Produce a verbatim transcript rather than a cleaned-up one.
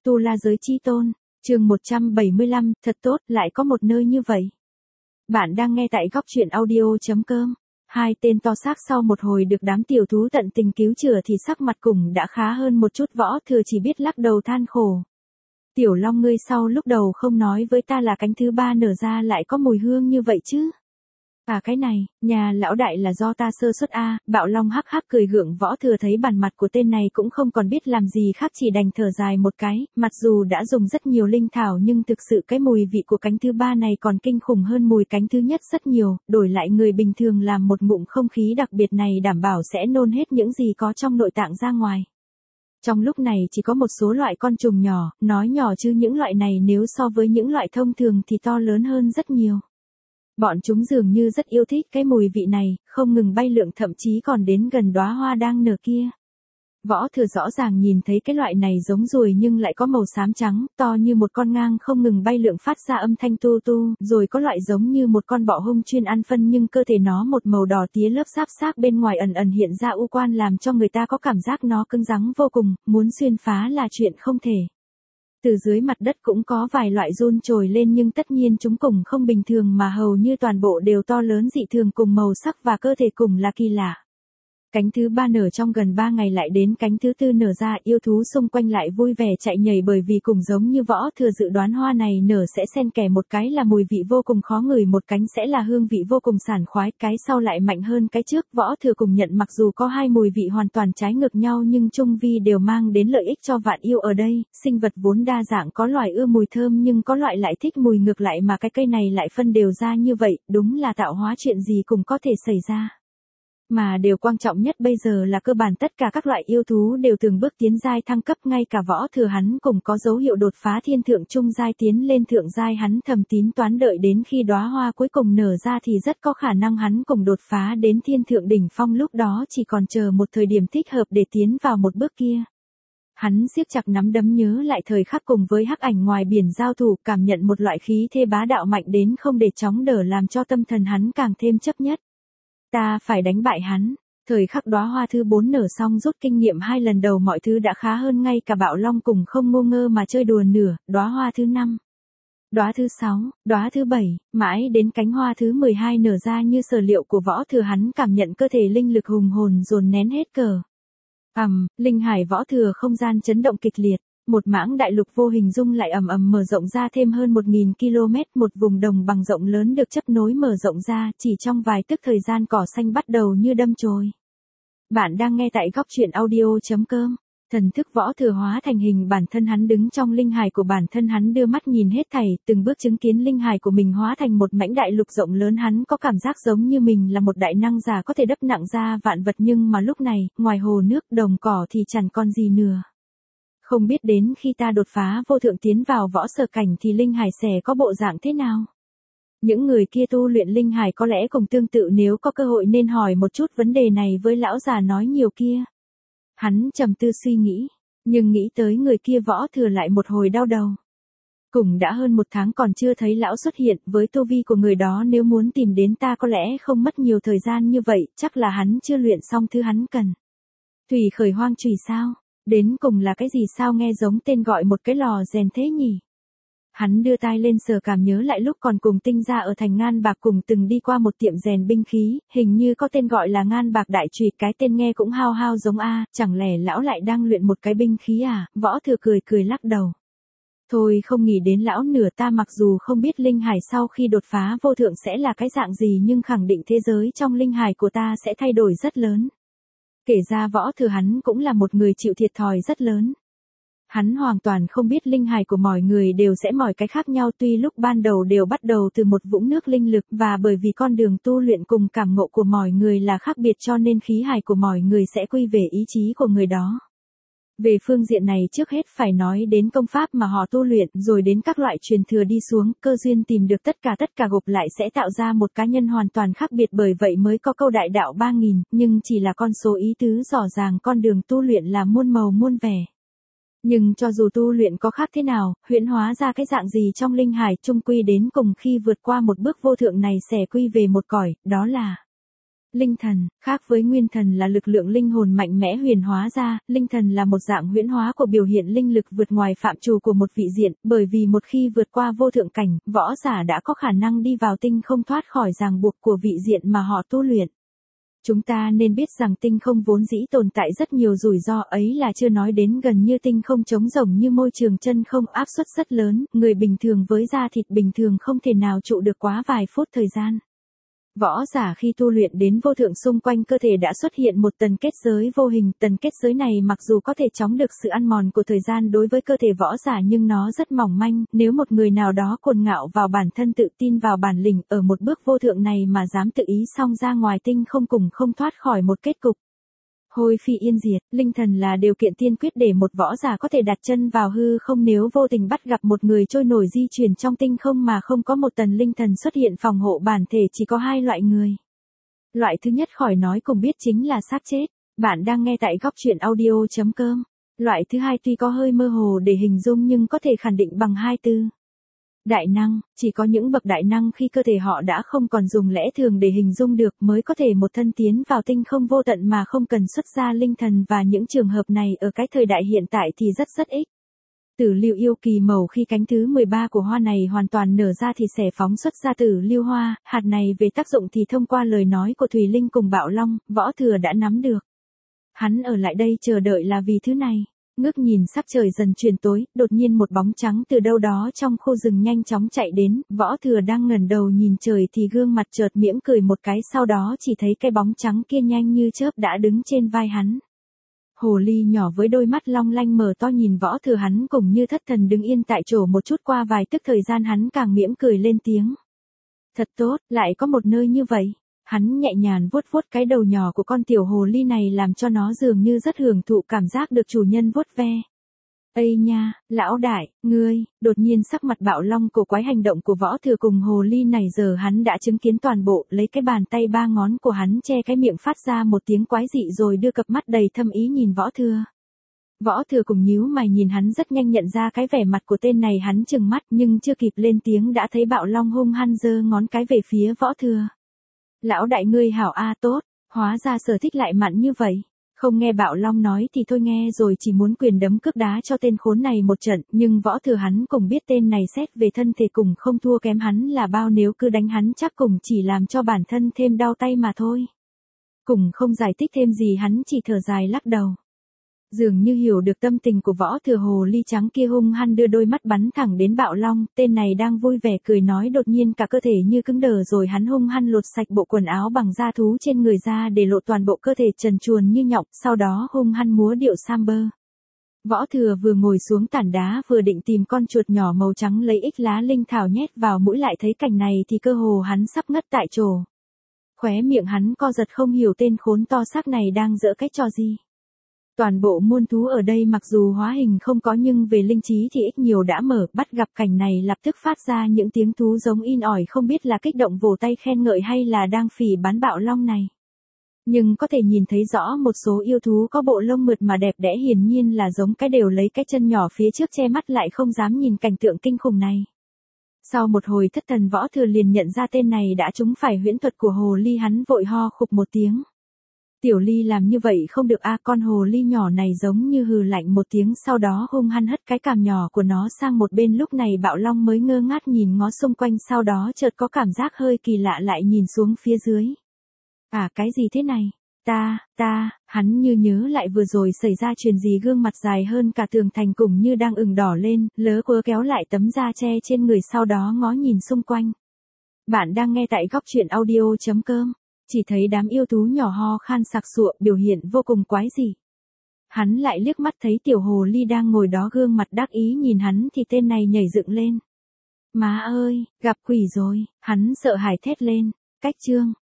Tu La Giới Chi Tôn, chương một trăm bảy mươi lăm, thật tốt, lại có một nơi như vậy. Bạn đang nghe tại góc truyện audio.com. Hai tên to xác sau một hồi được đám tiểu thú tận tình cứu chữa thì sắc mặt cùng đã khá hơn một chút, Võ Thừa chỉ biết lắc đầu than khổ. Tiểu Long, ngươi sau lúc đầu không nói với ta là cánh thứ ba nở ra lại có mùi hương như vậy chứ? À cái này, nhà lão đại là do ta sơ suất a. Bạo Long hắc hắc cười gượng. Võ Thừa thấy bản mặt của tên này cũng không còn biết làm gì khác, chỉ đành thở dài một cái, mặc dù đã dùng rất nhiều linh thảo nhưng thực sự cái mùi vị của cánh thứ ba này còn kinh khủng hơn mùi cánh thứ nhất rất nhiều, đổi lại người bình thường làm một ngụm không khí đặc biệt này đảm bảo sẽ nôn hết những gì có trong nội tạng ra ngoài. Trong lúc này chỉ có một số loại con trùng nhỏ, nói nhỏ chứ những loại này nếu so với những loại thông thường thì to lớn hơn rất nhiều. Bọn chúng dường như rất yêu thích cái mùi vị này, không ngừng bay lượn, thậm chí còn đến gần đóa hoa đang nở kia. Võ Thừa rõ ràng nhìn thấy cái loại này giống ruồi nhưng lại có màu xám trắng, to như một con ngang không ngừng bay lượn phát ra âm thanh tu tu, rồi có loại giống như một con bọ hung chuyên ăn phân nhưng cơ thể nó một màu đỏ tía, lớp giáp xác bên ngoài ẩn ẩn hiện ra u quan làm cho người ta có cảm giác nó cứng rắn vô cùng, muốn xuyên phá là chuyện không thể. Từ dưới mặt đất cũng có vài loại giun trồi lên nhưng tất nhiên chúng cùng không bình thường mà hầu như toàn bộ đều to lớn dị thường cùng màu sắc và cơ thể cùng là kỳ lạ. Cánh thứ ba nở trong gần ba ngày lại đến cánh thứ tư nở ra, yêu thú xung quanh lại vui vẻ chạy nhảy bởi vì cùng giống như Võ Thừa dự đoán hoa này nở sẽ xen kẽ, một cái là mùi vị vô cùng khó ngửi, một cánh sẽ là hương vị vô cùng sảng khoái, cái sau lại mạnh hơn cái trước. Võ Thừa cùng nhận mặc dù có hai mùi vị hoàn toàn trái ngược nhau nhưng chung vi đều mang đến lợi ích cho vạn yêu ở đây, sinh vật vốn đa dạng, có loại ưa mùi thơm nhưng có loại lại thích mùi ngược lại, mà cái cây này lại phân đều ra như vậy, đúng là tạo hóa, chuyện gì cũng có thể xảy ra. Mà điều quan trọng nhất bây giờ là cơ bản tất cả các loại yêu thú đều từng bước tiến giai thăng cấp, ngay cả Võ Thừa hắn cũng có dấu hiệu đột phá thiên thượng trung giai tiến lên thượng giai. Hắn thầm tính toán đợi đến khi đóa hoa cuối cùng nở ra thì rất có khả năng hắn cùng đột phá đến thiên thượng đỉnh phong, lúc đó chỉ còn chờ một thời điểm thích hợp để tiến vào một bước kia. Hắn siết chặt nắm đấm nhớ lại thời khắc cùng với hắc ảnh ngoài biển giao thủ, cảm nhận một loại khí thế bá đạo mạnh đến không để chóng đỡ làm cho tâm thần hắn càng thêm chấp nhất. Ta phải đánh bại hắn. Thời khắc đóa hoa thứ bốn nở xong, rút kinh nghiệm hai lần đầu mọi thứ đã khá hơn, ngay cả Bạo Long cùng không ngu ngơ mà chơi đùa nửa. Đóa hoa thứ năm, đóa thứ sáu, đóa thứ bảy, mãi đến cánh hoa thứ mười hai nở ra như sở liệu của Võ Thừa, hắn cảm nhận cơ thể linh lực hùng hồn dồn nén hết cờ. ầm, um, linh hải Võ Thừa không gian chấn động kịch liệt. Một mảng đại lục vô hình dung lại ầm ầm mở rộng ra thêm hơn một nghìn ki lô mét, một vùng đồng bằng rộng lớn được chấp nối mở rộng ra, chỉ trong vài tức thời gian cỏ xanh bắt đầu như đâm chồi. Bạn đang nghe tại góc truyện audio.com. Thần thức Võ Thừa hóa thành hình bản thân hắn đứng trong linh hài của bản thân hắn, đưa mắt nhìn hết thảy, từng bước chứng kiến linh hài của mình hóa thành một mảnh đại lục rộng lớn. Hắn có cảm giác giống như mình là một đại năng giả có thể đắp nặng ra vạn vật, nhưng mà lúc này, ngoài hồ nước đồng cỏ thì chẳng còn gì nữa. Không biết đến khi ta đột phá vô thượng tiến vào võ sở cảnh thì linh hải sẽ có bộ dạng thế nào? Những người kia tu luyện linh hải có lẽ cùng tương tự, nếu có cơ hội nên hỏi một chút vấn đề này với lão già nói nhiều kia. Hắn trầm tư suy nghĩ, nhưng nghĩ tới người kia Võ Thừa lại một hồi đau đầu. Cùng đã hơn một tháng còn chưa thấy lão xuất hiện, với tu vi của người đó nếu muốn tìm đến ta có lẽ không mất nhiều thời gian như vậy, chắc là hắn chưa luyện xong thứ hắn cần. Thủy khởi hoang chùy sao? Đến cùng là cái gì sao nghe giống tên gọi một cái lò rèn thế nhỉ? Hắn đưa tai lên sờ cảm nhớ lại lúc còn cùng Tinh Gia ở thành Ngan Bạc cùng từng đi qua một tiệm rèn binh khí, hình như có tên gọi là Ngan Bạc Đại Chùy, cái tên nghe cũng hao hao giống a, chẳng lẽ lão lại đang luyện một cái binh khí à? Võ Thừa cười cười lắc đầu. Thôi không nghĩ đến lão nửa, ta mặc dù không biết linh hải sau khi đột phá vô thượng sẽ là cái dạng gì nhưng khẳng định thế giới trong linh hải của ta sẽ thay đổi rất lớn. Kể ra Võ Thừa hắn cũng là một người chịu thiệt thòi rất lớn. Hắn hoàn toàn không biết linh hài của mọi người đều sẽ mọi cái khác nhau, tuy lúc ban đầu đều bắt đầu từ một vũng nước linh lực, và bởi vì con đường tu luyện cùng cảm ngộ của mọi người là khác biệt cho nên khí hài của mọi người sẽ quy về ý chí của người đó. Về phương diện này trước hết phải nói đến công pháp mà họ tu luyện, rồi đến các loại truyền thừa đi xuống, cơ duyên tìm được tất cả tất cả gộp lại sẽ tạo ra một cá nhân hoàn toàn khác biệt, bởi vậy mới có câu đại đạo ba nghìn, nhưng chỉ là con số ý tứ rõ ràng con đường tu luyện là muôn màu muôn vẻ. Nhưng cho dù tu luyện có khác thế nào, huyễn hóa ra cái dạng gì trong linh hải, chung quy đến cùng khi vượt qua một bước vô thượng này sẽ quy về một cõi, đó là Linh thần, khác với nguyên thần là lực lượng linh hồn mạnh mẽ huyền hóa ra, linh thần là một dạng huyễn hóa của biểu hiện linh lực vượt ngoài phạm trù của một vị diện, bởi vì một khi vượt qua vô thượng cảnh, võ giả đã có khả năng đi vào tinh không thoát khỏi ràng buộc của vị diện mà họ tu luyện. Chúng ta nên biết rằng tinh không vốn dĩ tồn tại rất nhiều rủi ro, ấy là chưa nói đến gần như tinh không trống rỗng như môi trường chân không, áp suất rất lớn, người bình thường với da thịt bình thường không thể nào trụ được quá vài phút thời gian. Võ giả khi tu luyện đến vô thượng xung quanh cơ thể đã xuất hiện một tần kết giới vô hình, tần kết giới này mặc dù có thể chống được sự ăn mòn của thời gian đối với cơ thể võ giả nhưng nó rất mỏng manh, nếu một người nào đó cuồng ngạo vào bản thân tự tin vào bản lĩnh ở một bước vô thượng này mà dám tự ý xông ra ngoài tinh không cùng không thoát khỏi một kết cục hôi phi yên diệt. Linh thần là điều kiện tiên quyết để một võ giả có thể đặt chân vào hư không, nếu vô tình bắt gặp một người trôi nổi di chuyển trong tinh không mà không có một tần linh thần xuất hiện phòng hộ bản thể, chỉ có hai loại người. Loại thứ nhất khỏi nói cùng biết chính là xác chết. Bạn đang nghe tại góc truyện audio chấm com. Loại thứ hai tuy có hơi mơ hồ để hình dung nhưng có thể khẳng định bằng hai từ. Đại năng, chỉ có những bậc đại năng khi cơ thể họ đã không còn dùng lẽ thường để hình dung được mới có thể một thân tiến vào tinh không vô tận mà không cần xuất ra linh thần, và những trường hợp này ở cái thời đại hiện tại thì rất rất ít. Tử lưu yêu kỳ màu, khi cánh thứ mười ba của hoa này hoàn toàn nở ra thì sẽ phóng xuất ra tử lưu hoa, hạt này về tác dụng thì thông qua lời nói của Thùy Linh cùng Bạo Long, Võ Thừa đã nắm được. Hắn ở lại đây chờ đợi là vì thứ này. Ngước nhìn sắc trời dần chuyển tối, đột nhiên một bóng trắng từ đâu đó trong khu rừng nhanh chóng chạy đến, Võ Thừa đang ngẩng đầu nhìn trời thì gương mặt chợt mỉm cười một cái, sau đó chỉ thấy cái bóng trắng kia nhanh như chớp đã đứng trên vai hắn. Hồ ly nhỏ với đôi mắt long lanh mở to nhìn Võ Thừa, hắn cũng như thất thần đứng yên tại chỗ một chút, qua vài tức thời gian hắn càng mỉm cười lên tiếng. Thật tốt, lại có một nơi như vậy. Hắn nhẹ nhàng vuốt vuốt cái đầu nhỏ của con tiểu hồ ly này làm cho nó dường như rất hưởng thụ cảm giác được chủ nhân vuốt ve. Ây nha, lão đại, ngươi, đột nhiên sắc mặt Bạo Long cổ quái, hành động của Võ Thừa cùng hồ ly này giờ hắn đã chứng kiến toàn bộ, lấy cái bàn tay ba ngón của hắn che cái miệng phát ra một tiếng quái dị rồi đưa cặp mắt đầy thâm ý nhìn Võ Thừa. Võ Thừa cùng nhíu mày nhìn hắn, rất nhanh nhận ra cái vẻ mặt của tên này, hắn trừng mắt nhưng chưa kịp lên tiếng đã thấy Bạo Long hung hăng giơ ngón cái về phía Võ Thừa. Lão đại ngươi hảo a, tốt, hóa ra sở thích lại mặn như vậy. Không nghe Bạo Long nói thì thôi nghe rồi, chỉ muốn quyền đấm cước đá cho tên khốn này một trận, nhưng Võ Thừa hắn cũng biết tên này xét về thân thể cùng không thua kém hắn là bao, nếu cứ đánh hắn chắc cùng chỉ làm cho bản thân thêm đau tay mà thôi. Cùng không giải thích thêm gì, hắn chỉ thở dài lắc đầu. Dường như hiểu được tâm tình của Võ Thừa, hồ ly trắng kia hung hăng đưa đôi mắt bắn thẳng đến Bạo Long, tên này đang vui vẻ cười nói đột nhiên cả cơ thể như cứng đờ, rồi hắn hung hăng lột sạch bộ quần áo bằng da thú trên người ra để lộ toàn bộ cơ thể trần truồng như nhộng, sau đó hung hăng múa điệu samber. Võ Thừa vừa ngồi xuống tảng đá vừa định tìm con chuột nhỏ màu trắng lấy ít lá linh thảo nhét vào mũi, lại thấy cảnh này thì cơ hồ hắn sắp ngất tại chỗ. Khóe miệng hắn co giật, không hiểu tên khốn to xác này đang giở cái trò gì. Toàn bộ muôn thú ở đây mặc dù hóa hình không có nhưng về linh trí thì ít nhiều đã mở, bắt gặp cảnh này lập tức phát ra những tiếng thú giống in ỏi, không biết là kích động vỗ tay khen ngợi hay là đang phỉ báng Bạo Long này. Nhưng có thể nhìn thấy rõ một số yêu thú có bộ lông mượt mà đẹp đẽ, hiển nhiên là giống cái, đều lấy cái chân nhỏ phía trước che mắt lại không dám nhìn cảnh tượng kinh khủng này. Sau một hồi thất thần, Võ Thừa liền nhận ra tên này đã trúng phải huyễn thuật của hồ ly, hắn vội ho khục một tiếng. Tiểu ly làm như vậy không được a. Con hồ ly nhỏ này giống như hừ lạnh một tiếng, sau đó hung hăng hất cái cằm nhỏ của nó sang một bên. Lúc này Bạo Long mới ngơ ngác nhìn ngó xung quanh, sau đó chợt có cảm giác hơi kỳ lạ, lại nhìn xuống phía dưới. À, cái gì thế này? Ta, ta, hắn như nhớ lại vừa rồi xảy ra chuyện gì, gương mặt dài hơn cả tường thành cũng như đang ửng đỏ lên, lớ quớ kéo lại tấm da che trên người, sau đó ngó nhìn xung quanh. Bạn đang nghe tại góc truyện audio chấm com. Chỉ thấy đám yêu thú nhỏ ho khan sặc sụa, biểu hiện vô cùng quái dị. Hắn lại liếc mắt thấy tiểu hồ ly đang ngồi đó, gương mặt đắc ý nhìn hắn thì tên này nhảy dựng lên. Má ơi, gặp quỷ rồi, hắn sợ hãi thét lên. Cách chương